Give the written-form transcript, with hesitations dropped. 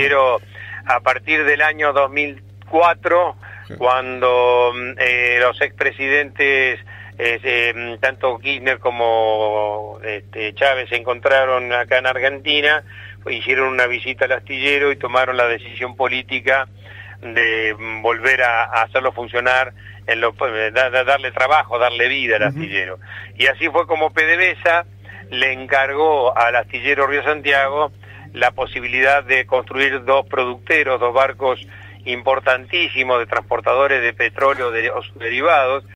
astillero a partir del año 2004, cuando los expresidentes tanto Kirchner como Chávez se encontraron acá en Argentina, hicieron una visita al astillero y tomaron la decisión política de volver a hacerlo funcionar, darle trabajo, darle vida al astillero. Y así fue como PDVSA le encargó al astillero Río Santiago la posibilidad de construir dos producteros, dos barcos importantísimos de transportadores de petróleo o sus derivados,